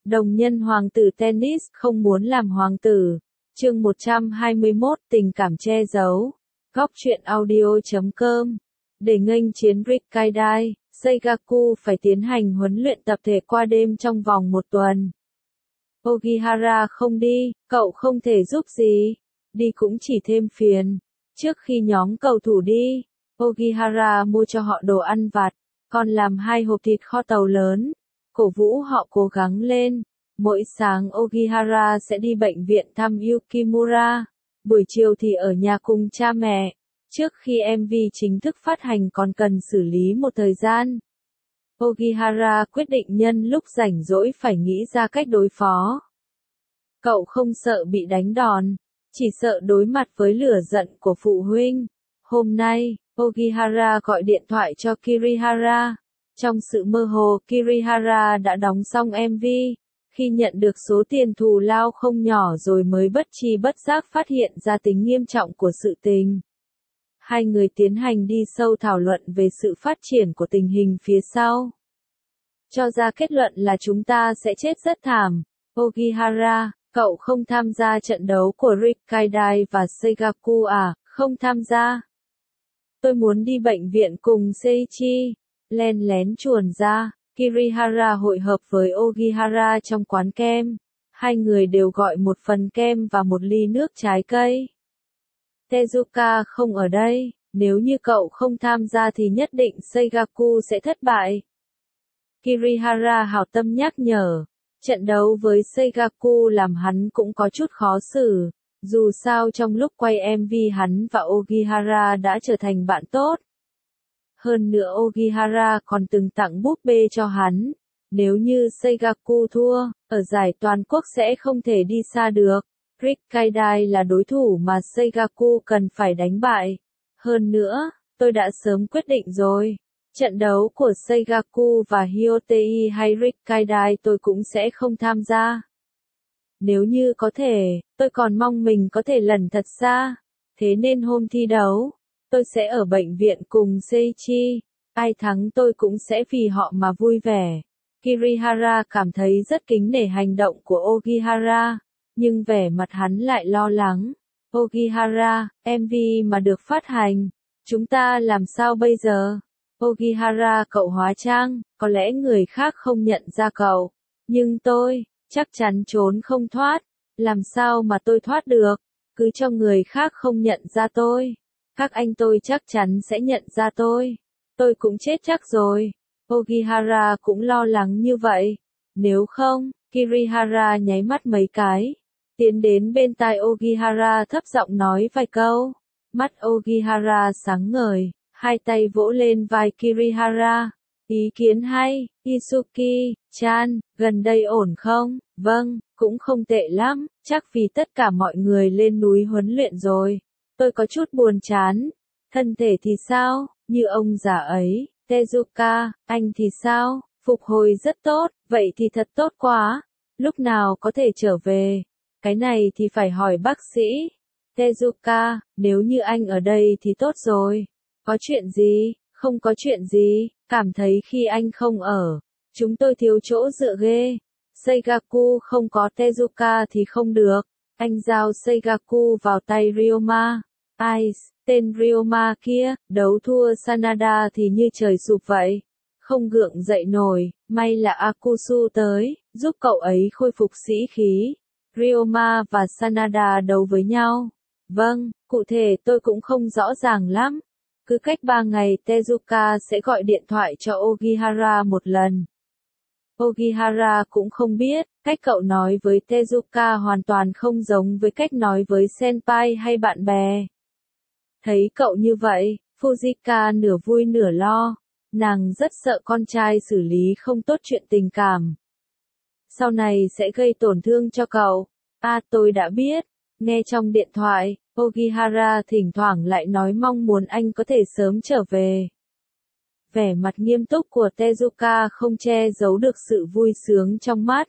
Đồng nhân hoàng tử tennis không muốn làm hoàng tử. Chương 121 tình cảm che giấu. Góc truyện audio.com. Để nghênh chiến Rikkaidai, Seigaku phải tiến hành huấn luyện tập thể qua đêm trong vòng 1 tuần. Ogihara không đi, cậu không thể giúp gì. Đi cũng chỉ thêm phiền. Trước khi nhóm cầu thủ đi, Ogihara mua cho họ đồ ăn vặt, còn làm 2 hộp thịt kho tàu lớn, cổ vũ họ cố gắng lên. Mỗi sáng Ogihara sẽ đi bệnh viện thăm Yukimura, buổi chiều thì ở nhà cùng cha mẹ. Trước khi MV chính thức phát hành còn cần xử lý một thời gian. Ogihara quyết định nhân lúc rảnh rỗi phải nghĩ ra cách đối phó. Cậu không sợ bị đánh đòn, chỉ sợ đối mặt với lửa giận của phụ huynh. Hôm nay, Ogihara gọi điện thoại cho Kirihara. Trong sự mơ hồ, Kirihara đã đóng xong MV. Khi nhận được số tiền thù lao không nhỏ rồi mới bất tri bất giác phát hiện ra tính nghiêm trọng của sự tình. Hai người tiến hành đi sâu thảo luận về sự phát triển của tình hình phía sau. Cho ra kết luận là chúng ta sẽ chết rất thảm. Ogihara, cậu không tham gia trận đấu của Rikkaidai và Seigaku à? Không tham gia. Tôi muốn đi bệnh viện cùng Seiichi. Len lén chuồn ra, Kirihara hội hợp với Ogihara trong quán kem. Hai người đều gọi một phần kem và một ly nước trái cây. Tezuka không ở đây, nếu như cậu không tham gia thì nhất định Seigaku sẽ thất bại. Kirihara hảo tâm nhắc nhở, trận đấu với Seigaku làm hắn cũng có chút khó xử, dù sao trong lúc quay MV hắn và Ogihara đã trở thành bạn tốt. Hơn nữa Ogihara còn từng tặng búp bê cho hắn. Nếu như Seigaku thua, ở giải toàn quốc sẽ không thể đi xa được. Rikkaidai là đối thủ mà Seigaku cần phải đánh bại. Hơn nữa, tôi đã sớm quyết định rồi. Trận đấu của Seigaku và Hyotei hay Rikkaidai tôi cũng sẽ không tham gia. Nếu như có thể, tôi còn mong mình có thể lẩn thật xa. Thế nên hôm thi đấu, tôi sẽ ở bệnh viện cùng Seiichi. Ai thắng tôi cũng sẽ vì họ mà vui vẻ. Kirihara cảm thấy rất kính nể hành động của Ogihara, nhưng vẻ mặt hắn lại lo lắng. Ogihara, MV mà được phát hành, chúng ta làm sao bây giờ? Ogihara, cậu hóa trang, có lẽ người khác không nhận ra cậu, nhưng tôi, chắc chắn trốn không thoát. Làm sao mà tôi thoát được? Cứ cho người khác không nhận ra tôi. Các anh tôi chắc chắn sẽ nhận ra tôi. Tôi cũng chết chắc rồi. Ogihara cũng lo lắng như vậy. Nếu không, Kirihara nháy mắt mấy cái. Tiến đến bên tai Ogihara thấp giọng nói vài câu. Mắt Ogihara sáng ngời, hai tay vỗ lên vai Kirihara. Ý kiến hay, Isuki-chan, gần đây ổn không? Vâng, cũng không tệ lắm, chắc vì tất cả mọi người lên núi huấn luyện rồi. Tôi có chút buồn chán. Thân thể thì sao? Như ông già ấy. Tezuka, anh thì sao? Phục hồi rất tốt, vậy thì thật tốt quá. Lúc nào có thể trở về? Cái này thì phải hỏi bác sĩ. Tezuka, nếu như anh ở đây thì tốt rồi. Có chuyện gì? Không có chuyện gì, cảm thấy khi anh không ở, chúng tôi thiếu chỗ dựa ghê. Seigaku không có Tezuka thì không được. Anh giao Seigaku vào tay Ryoma. Ice, tên Ryoma kia, đấu thua Sanada thì như trời sụp vậy. Không gượng dậy nổi, may là Akusu tới, giúp cậu ấy khôi phục sĩ khí. Ryoma và Sanada đấu với nhau. Vâng, cụ thể tôi cũng không rõ ràng lắm. Cứ cách 3 ngày Tezuka sẽ gọi điện thoại cho Ogihara một lần. Ogihara cũng không biết, cách cậu nói với Tezuka hoàn toàn không giống với cách nói với senpai hay bạn bè. Thấy cậu như vậy, Fujika nửa vui nửa lo. Nàng rất sợ con trai xử lý không tốt chuyện tình cảm. Sau này sẽ gây tổn thương cho cậu. À, tôi đã biết. Nghe trong điện thoại, Ogihara thỉnh thoảng lại nói mong muốn anh có thể sớm trở về. Vẻ mặt nghiêm túc của Tezuka không che giấu được sự vui sướng trong mắt.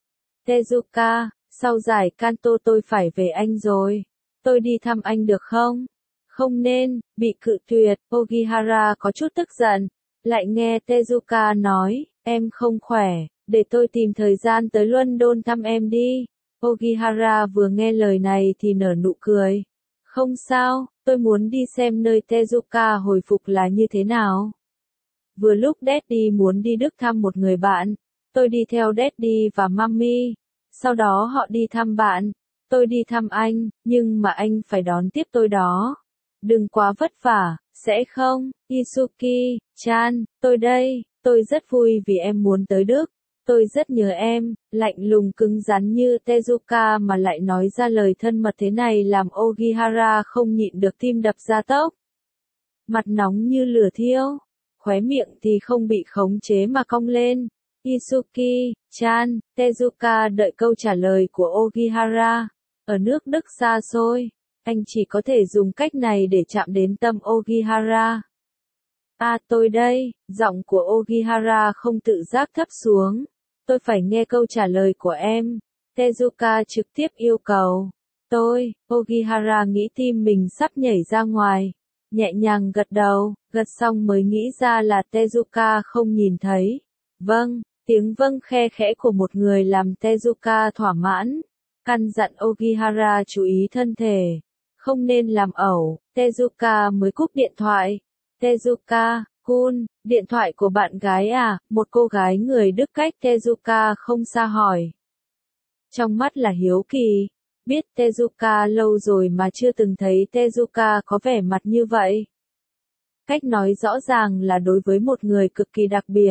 Tezuka, sau giải Kanto tôi phải về Anh rồi. Tôi đi thăm anh được không? Không nên, bị cự tuyệt. Ogihara có chút tức giận. Lại nghe Tezuka nói, em không khỏe, Để tôi tìm thời gian tới London thăm em đi. Ogihara vừa nghe lời này thì nở nụ cười. Không sao, tôi muốn đi xem nơi Tezuka hồi phục là như thế nào. Vừa lúc Daddy muốn đi Đức thăm một người bạn, tôi đi theo Daddy và Mummy. Sau đó họ đi thăm bạn, tôi đi thăm anh, nhưng mà anh phải đón tiếp tôi đó. Đừng quá vất vả, sẽ không? Isuki-chan, tôi đây, tôi rất vui vì em muốn tới Đức. Tôi rất nhớ em. Lạnh lùng cứng rắn như Tezuka mà lại nói ra lời thân mật thế này làm Ogihara không nhịn được tim đập ra tốc. Mặt nóng như lửa thiêu, khóe miệng thì không bị khống chế mà cong lên. Isuki-chan, Tezuka đợi câu trả lời của Ogihara. Ở nước Đức xa xôi, anh chỉ có thể dùng cách này để chạm đến tâm Ogihara. À tôi đây, giọng của Ogihara không tự giác thấp xuống. Tôi phải nghe câu trả lời của em. Tezuka trực tiếp yêu cầu. Ogihara nghĩ tim mình sắp nhảy ra ngoài. Nhẹ nhàng gật đầu, gật xong mới nghĩ ra là Tezuka không nhìn thấy. Vâng, tiếng vâng khe khẽ của một người làm Tezuka thỏa mãn. Căn dặn Ogihara chú ý thân thể. Không nên làm ẩu, Tezuka mới cúp điện thoại. Tezuka-kun, điện thoại của bạn gái à? Một cô gái người Đức cách Tezuka không xa hỏi. Trong mắt là hiếu kỳ. Biết Tezuka lâu rồi mà chưa từng thấy Tezuka có vẻ mặt như vậy. Cách nói rõ ràng là đối với một người cực kỳ đặc biệt.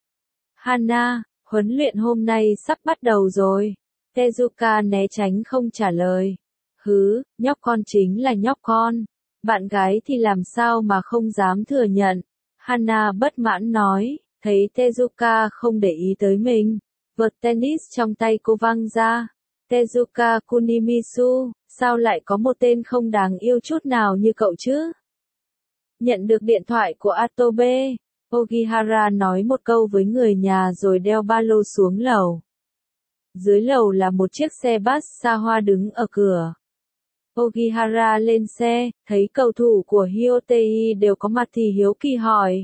Hana, huấn luyện hôm nay sắp bắt đầu rồi. Tezuka né tránh không trả lời. Hứ, nhóc con chính là nhóc con. Bạn gái thì làm sao mà không dám thừa nhận. Hana bất mãn nói, thấy Tezuka không để ý tới mình. Vợt tennis trong tay cô văng ra. Tezuka Kunimisu, sao lại có một tên không đáng yêu chút nào như cậu chứ? Nhận được điện thoại của Atobe, Ogihara nói một câu với người nhà rồi đeo ba lô xuống lầu. Dưới lầu là một chiếc xe bus xa hoa đứng ở cửa. Ogihara lên xe, thấy cầu thủ của Hyotei đều có mặt thì hiếu kỳ hỏi.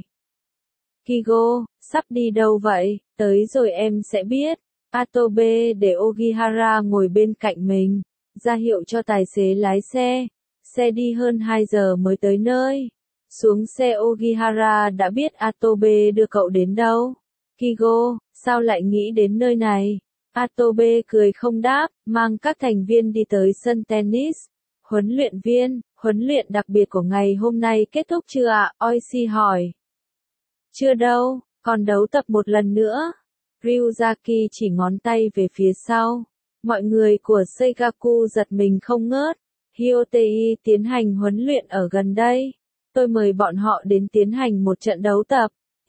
Kigo, sắp đi đâu vậy? Tới rồi em sẽ biết. Atobe để Ogihara ngồi bên cạnh mình, ra hiệu cho tài xế lái xe. Xe đi hơn 2 giờ mới tới nơi. Xuống xe Ogihara đã biết Atobe đưa cậu đến đâu. Kigo, sao lại nghĩ đến nơi này? Atobe cười không đáp, mang các thành viên đi tới sân tennis. Huấn luyện viên, huấn luyện đặc biệt của ngày hôm nay kết thúc chưa ạ? Oishi hỏi. Chưa đâu, còn đấu tập một lần nữa. Ryuzaki chỉ ngón tay về phía sau. Mọi người của Seigaku giật mình không ngớt. Hyotei tiến hành huấn luyện ở gần đây. Tôi mời bọn họ đến tiến hành một trận đấu tập.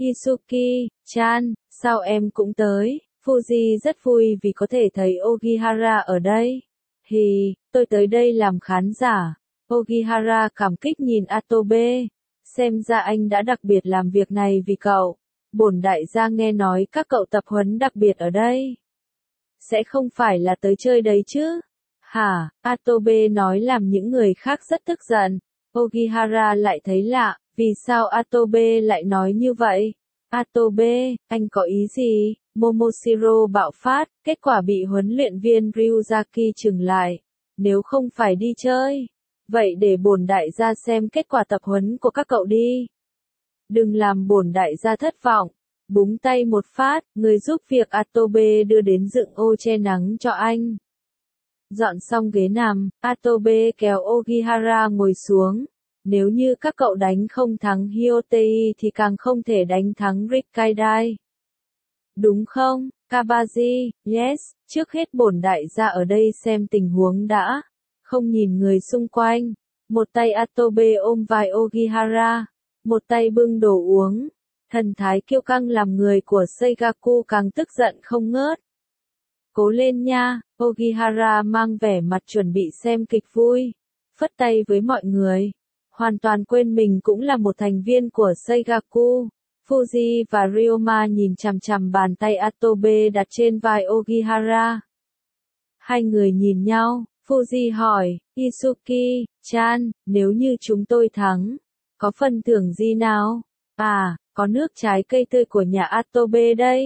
Isuki-chan, sao em cũng tới? Fuji rất vui vì có thể thấy Ogihara ở đây. Hì, tôi tới đây làm khán giả. Ogihara cảm kích nhìn Atobe. Xem ra anh đã đặc biệt làm việc này vì cậu. Bổn đại gia nghe nói các cậu tập huấn đặc biệt ở đây. Sẽ không phải là tới chơi đấy chứ? Hả? Atobe nói làm những người khác rất tức giận. Ogihara lại thấy lạ, vì sao Atobe lại nói như vậy? Atobe, anh có ý gì? Momoshiro bạo phát, kết quả bị huấn luyện viên Ryuzaki trừng lại. Nếu không phải đi chơi, vậy để bổn đại gia xem kết quả tập huấn của các cậu đi. Đừng làm bổn đại gia thất vọng. Búng tay một phát, người giúp việc Atobe đưa đến dựng ô che nắng cho anh. Dọn xong ghế nằm, Atobe kéo Ogihara ngồi xuống. Nếu như các cậu đánh không thắng Hyotei thì càng không thể đánh thắng Rikkaidai. Đúng không, Kabaji? Yes, trước hết bổn đại gia ở đây xem tình huống đã. Không nhìn người xung quanh. Một tay Atobe ôm vai Ogihara. Một tay bưng đồ uống. Thần thái kiêu căng làm người của Seigaku càng tức giận không ngớt. Cố lên nha, Ogihara mang vẻ mặt chuẩn bị xem kịch vui. Phất tay với mọi người. Hoàn toàn quên mình cũng là một thành viên của Seigaku. Fuji và Ryoma nhìn chằm chằm bàn tay Atobe đặt trên vai Ogihara. Hai người nhìn nhau, Fuji hỏi, Isuki-chan, nếu như chúng tôi thắng, có phần thưởng gì nào? À, có nước trái cây tươi của nhà Atobe đây.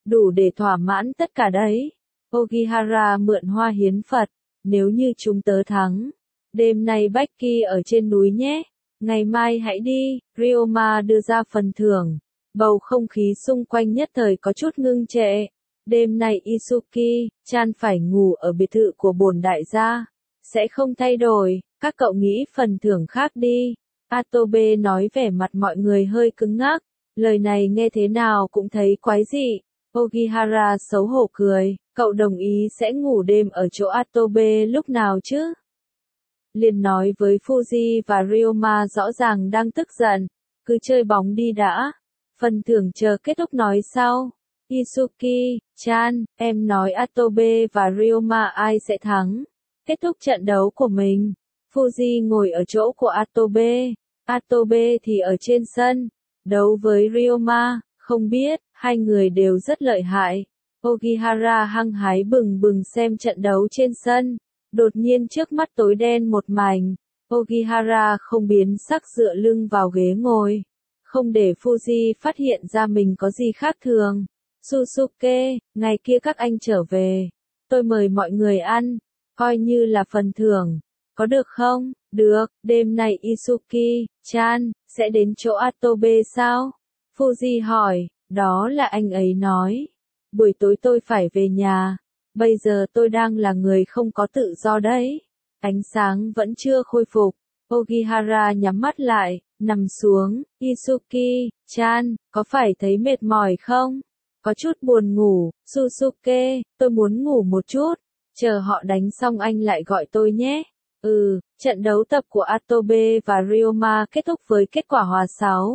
đủ để thỏa mãn tất cả đấy. Ogihara mượn hoa hiến Phật, nếu như chúng tớ thắng. Đêm nay Becky ở trên núi nhé, ngày mai hãy đi, Ryoma đưa ra phần thưởng. Bầu không khí xung quanh nhất thời có chút ngưng trệ. Đêm nay Isuki-chan phải ngủ ở biệt thự của bổn đại gia. Sẽ không thay đổi, các cậu nghĩ phần thưởng khác đi. Atobe nói vẻ mặt mọi người hơi cứng ngắc. Lời này nghe thế nào cũng thấy quái dị. Ogihara xấu hổ cười, cậu đồng ý sẽ ngủ đêm ở chỗ Atobe lúc nào chứ? Liền nói với Fuji và Ryoma rõ ràng đang tức giận. Cứ chơi bóng đi đã. Phần thưởng chờ kết thúc nói sau. Isuki-chan, em nói Atobe và Ryoma ai sẽ thắng? Kết thúc trận đấu của mình. Fuji ngồi ở chỗ của Atobe. Atobe thì ở trên sân. Đấu với Ryoma, không biết, hai người đều rất lợi hại. Ogihara hăng hái bừng bừng xem trận đấu trên sân. Đột nhiên trước mắt tối đen một mảnh. Ogihara không biến sắc dựa lưng vào ghế ngồi. Không để Fuji phát hiện ra mình có gì khác thường. Susuke, ngày kia các anh trở về. Tôi mời mọi người ăn. Coi như là phần thưởng. Có được không? Được, đêm nay Isuki-chan sẽ đến chỗ Atobe sao? Fuji hỏi, đó là anh ấy nói. Buổi tối tôi phải về nhà. Bây giờ tôi đang là người không có tự do đấy. Ánh sáng vẫn chưa khôi phục. Ogihara nhắm mắt lại, nằm xuống. Isuki-chan, có phải thấy mệt mỏi không? Có chút buồn ngủ. Susuke, tôi muốn ngủ một chút. Chờ họ đánh xong anh lại gọi tôi nhé. Trận đấu tập của Atobe và Ryoma kết thúc với kết quả hòa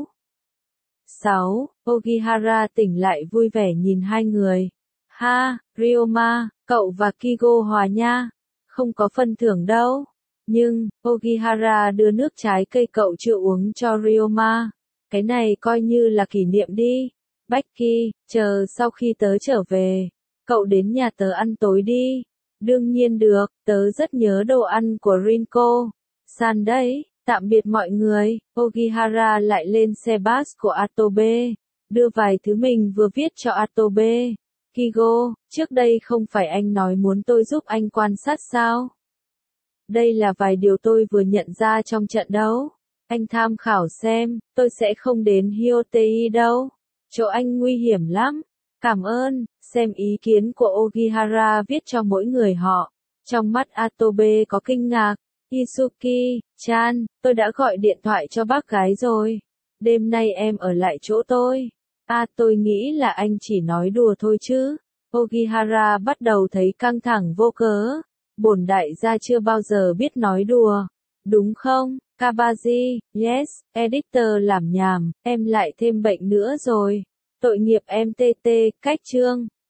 6-6. Ogihara tỉnh lại vui vẻ nhìn hai người. Ha, Ryoma, cậu và Kigo hòa nha. Không có phần thưởng đâu. Nhưng, Ogihara đưa nước trái cây cậu chưa uống cho Ryoma. Cái này coi như là kỷ niệm đi. Becky, chờ sau khi tớ trở về. Cậu đến nhà tớ ăn tối đi. Đương nhiên được, tớ rất nhớ đồ ăn của Rinko. San đấy, tạm biệt mọi người. Ogihara lại lên xe bus của Atobe. Đưa vài thứ mình vừa viết cho Atobe. Kigo, trước đây không phải anh nói muốn tôi giúp anh quan sát sao? Đây là vài điều tôi vừa nhận ra trong trận đấu. Anh tham khảo xem, tôi sẽ không đến Hyotei đâu. Chỗ anh nguy hiểm lắm. Cảm ơn, xem ý kiến của Ogihara viết cho mỗi người họ. Trong mắt Atobe có kinh ngạc. Isuki-chan, tôi đã gọi điện thoại cho bác gái rồi. Đêm nay em ở lại chỗ tôi. Tôi nghĩ là anh chỉ nói đùa thôi chứ. Ogihara bắt đầu thấy căng thẳng vô cớ. Bổn đại gia chưa bao giờ biết nói đùa. Đúng không, Kabaji? Yes, editor làm nhảm, em lại thêm bệnh nữa rồi. Tội nghiệp em TT, cách chương.